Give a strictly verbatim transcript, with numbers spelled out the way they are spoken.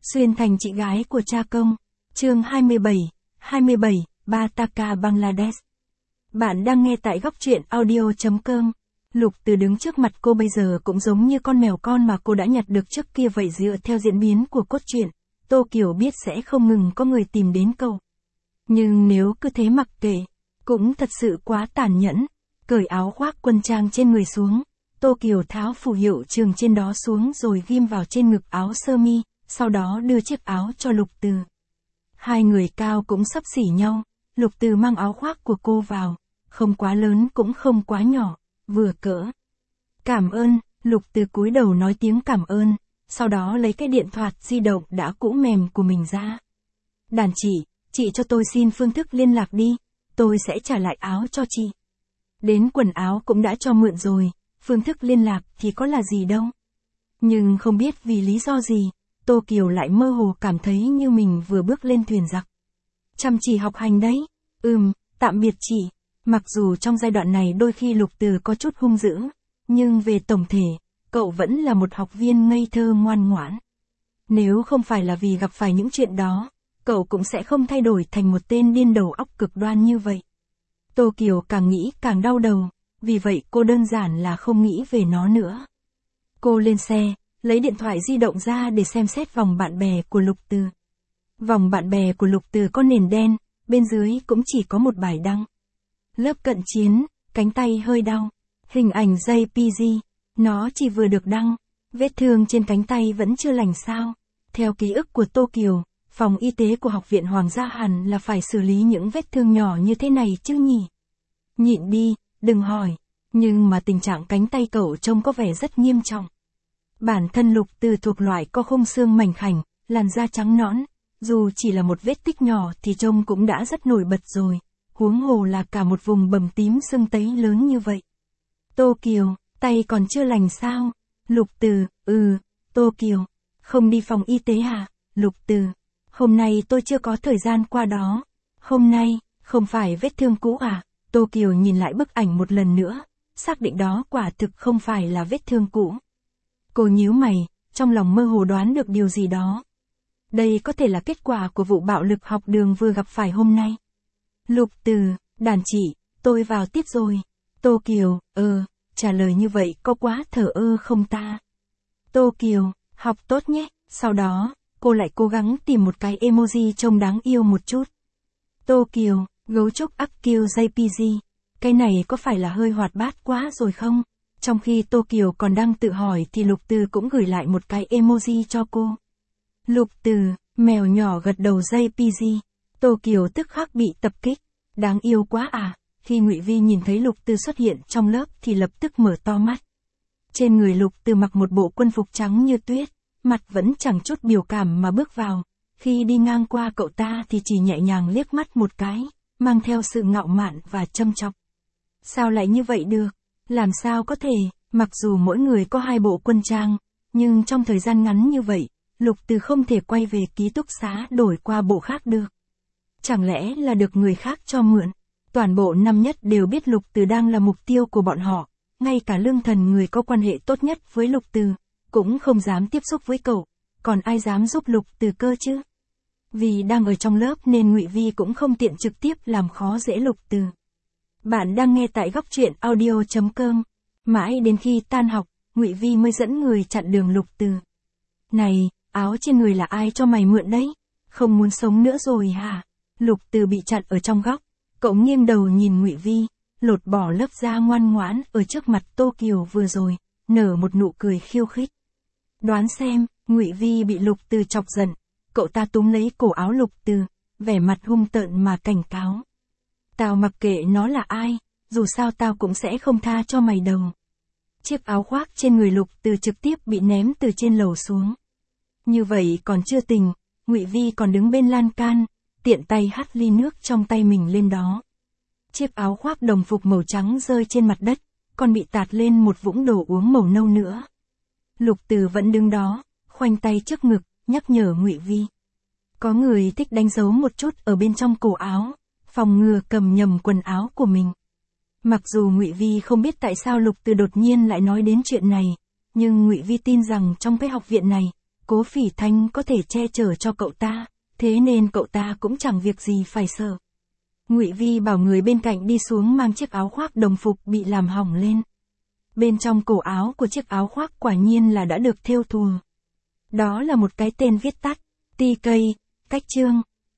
Xuyên thành chị gái của cha công. Chương hai mươi bảy, hai mươi bảy, Bataka Bangladesh. Bạn đang nghe tại góc truyện audio chấm com. Lục Từ đứng trước mặt cô bây giờ cũng giống như con mèo con mà cô đã nhặt được trước kia vậy. Dựa theo diễn biến của cốt truyện, Tô Kiều biết sẽ không ngừng có người tìm đến cậu. Nhưng nếu cứ thế mặc kệ, cũng thật sự quá tàn nhẫn. Cởi áo khoác quân trang trên người xuống, Tô Kiều tháo phù hiệu trường trên đó xuống rồi ghim vào trên ngực áo sơ mi, sau đó đưa chiếc áo cho Lục Từ. Hai người cao cũng xấp xỉ nhau, Lục Từ mang áo khoác của cô vào, không quá lớn cũng không quá nhỏ, vừa cỡ. Cảm ơn, Lục Từ cúi đầu nói tiếng cảm ơn, sau đó lấy cái điện thoại di động đã cũ mềm của mình ra. Đàn chị, chị cho tôi xin phương thức liên lạc đi, tôi sẽ trả lại áo cho chị. Đến quần áo cũng đã cho mượn rồi, phương thức liên lạc thì có là gì đâu. Nhưng không biết vì lý do gì, Tô Kiều lại mơ hồ cảm thấy như mình vừa bước lên thuyền giặc. Chăm chỉ học hành đấy. Ừm, tạm biệt chị. Mặc dù trong giai đoạn này đôi khi Lục Từ có chút hung dữ, nhưng về tổng thể, cậu vẫn là một học viên ngây thơ ngoan ngoãn. Nếu không phải là vì gặp phải những chuyện đó, cậu cũng sẽ không thay đổi thành một tên điên đầu óc cực đoan như vậy. Tô Kiều càng nghĩ càng đau đầu, vì vậy cô đơn giản là không nghĩ về nó nữa. Cô lên xe, lấy điện thoại di động ra để xem xét vòng bạn bè của Lục Từ. Vòng bạn bè của Lục Từ có nền đen, bên dưới cũng chỉ có một bài đăng. Lớp cận chiến, cánh tay hơi đau. Hình ảnh jê pê giê, nó chỉ vừa được đăng, vết thương trên cánh tay vẫn chưa lành sao. Theo ký ức của Tô Kiều, phòng y tế của Học viện Hoàng gia hẳn là phải xử lý những vết thương nhỏ như thế này chứ nhỉ. Nhịn đi, đừng hỏi. Nhưng mà tình trạng cánh tay cậu trông có vẻ rất nghiêm trọng. Bản thân Lục Từ thuộc loại có khung xương mảnh khảnh, làn da trắng nõn, dù chỉ là một vết tích nhỏ thì trông cũng đã rất nổi bật rồi, huống hồ là cả một vùng bầm tím sưng tấy lớn như vậy. Tô Kiều, tay còn chưa lành sao? Lục Từ, ừ, Tô Kiều, không đi phòng y tế hả? Lục Từ, hôm nay tôi chưa có thời gian qua đó. Hôm nay, không phải vết thương cũ à? Tô Kiều nhìn lại bức ảnh một lần nữa, xác định đó quả thực không phải là vết thương cũ. Cô nhíu mày, trong lòng mơ hồ đoán được điều gì đó. Đây có thể là kết quả của vụ bạo lực học đường vừa gặp phải hôm nay. Lục Từ, đàn chị, tôi vào tiếp rồi. Tô Kiều, ờ, trả lời như vậy có quá thờ ơ không ta? Tô Kiều, học tốt nhé. Sau đó, cô lại cố gắng tìm một cái emoji trông đáng yêu một chút. Tô Kiều, gấu trúc ắc kill jê pê giê. Cái này có phải là hơi hoạt bát quá rồi không? Trong khi Tô Kiều còn đang tự hỏi thì Lục Từ cũng gửi lại một cái emoji cho cô. Lục Từ, mèo nhỏ gật đầu jê pê giê. Tô Kiều tức khắc bị tập kích. Đáng yêu quá à. Khi Ngụy Vi nhìn thấy Lục Từ xuất hiện trong lớp thì lập tức mở to mắt. Trên người Lục Từ mặc một bộ quân phục trắng như tuyết, mặt vẫn chẳng chút biểu cảm mà bước vào. Khi đi ngang qua cậu ta thì chỉ nhẹ nhàng liếc mắt một cái, mang theo sự ngạo mạn và châm chọc. Sao lại như vậy được? Làm sao có thể, mặc dù mỗi người có hai bộ quân trang, nhưng trong thời gian ngắn như vậy, Lục Từ không thể quay về ký túc xá đổi qua bộ khác được. Chẳng lẽ là được người khác cho mượn? Toàn bộ năm nhất đều biết Lục Từ đang là mục tiêu của bọn họ, ngay cả Lương Thần người có quan hệ tốt nhất với Lục Từ, cũng không dám tiếp xúc với cậu, còn ai dám giúp Lục Từ cơ chứ? Vì đang ở trong lớp nên Ngụy Vi cũng không tiện trực tiếp làm khó dễ Lục Từ. Bạn đang nghe tại góc truyện audio chấm com. Mãi đến khi tan học, Ngụy Vi mới dẫn người chặn đường Lục Từ. Này, áo trên người là ai cho mày mượn đấy? Không muốn sống nữa rồi hả? Lục Từ bị chặn ở trong góc, cậu nghiêng đầu nhìn Ngụy Vi, lột bỏ lớp da ngoan ngoãn ở trước mặt Tô Kiều vừa rồi, nở một nụ cười khiêu khích. Đoán xem, Ngụy Vi bị Lục Từ chọc giận, cậu ta túm lấy cổ áo Lục Từ, vẻ mặt hung tợn mà cảnh cáo. Tao mặc kệ nó là ai, dù sao tao cũng sẽ không tha cho mày đâu. Chiếc áo khoác trên người Lục Từ trực tiếp bị ném từ trên lầu xuống. Như vậy còn chưa tình, Ngụy Vi còn đứng bên lan can, tiện tay hắt ly nước trong tay mình lên đó. Chiếc áo khoác đồng phục màu trắng rơi trên mặt đất, còn bị tạt lên một vũng đồ uống màu nâu nữa. Lục Từ vẫn đứng đó, khoanh tay trước ngực, nhắc nhở Ngụy Vi. Có người thích đánh dấu một chút ở bên trong cổ áo, phòng ngừa cầm nhầm quần áo của mình. Mặc dù Ngụy Vi không biết tại sao Lục Từ đột nhiên lại nói đến chuyện này, nhưng Ngụy Vi tin rằng trong cái học viện này, Cố Phỉ Thanh có thể che chở cho cậu ta, thế nên cậu ta cũng chẳng việc gì phải sợ. Ngụy Vi bảo người bên cạnh đi xuống mang chiếc áo khoác đồng phục bị làm hỏng lên. Bên trong cổ áo của chiếc áo khoác quả nhiên là đã được thêu thùa. Đó là một cái tên viết tắt, tê ca, cách chương.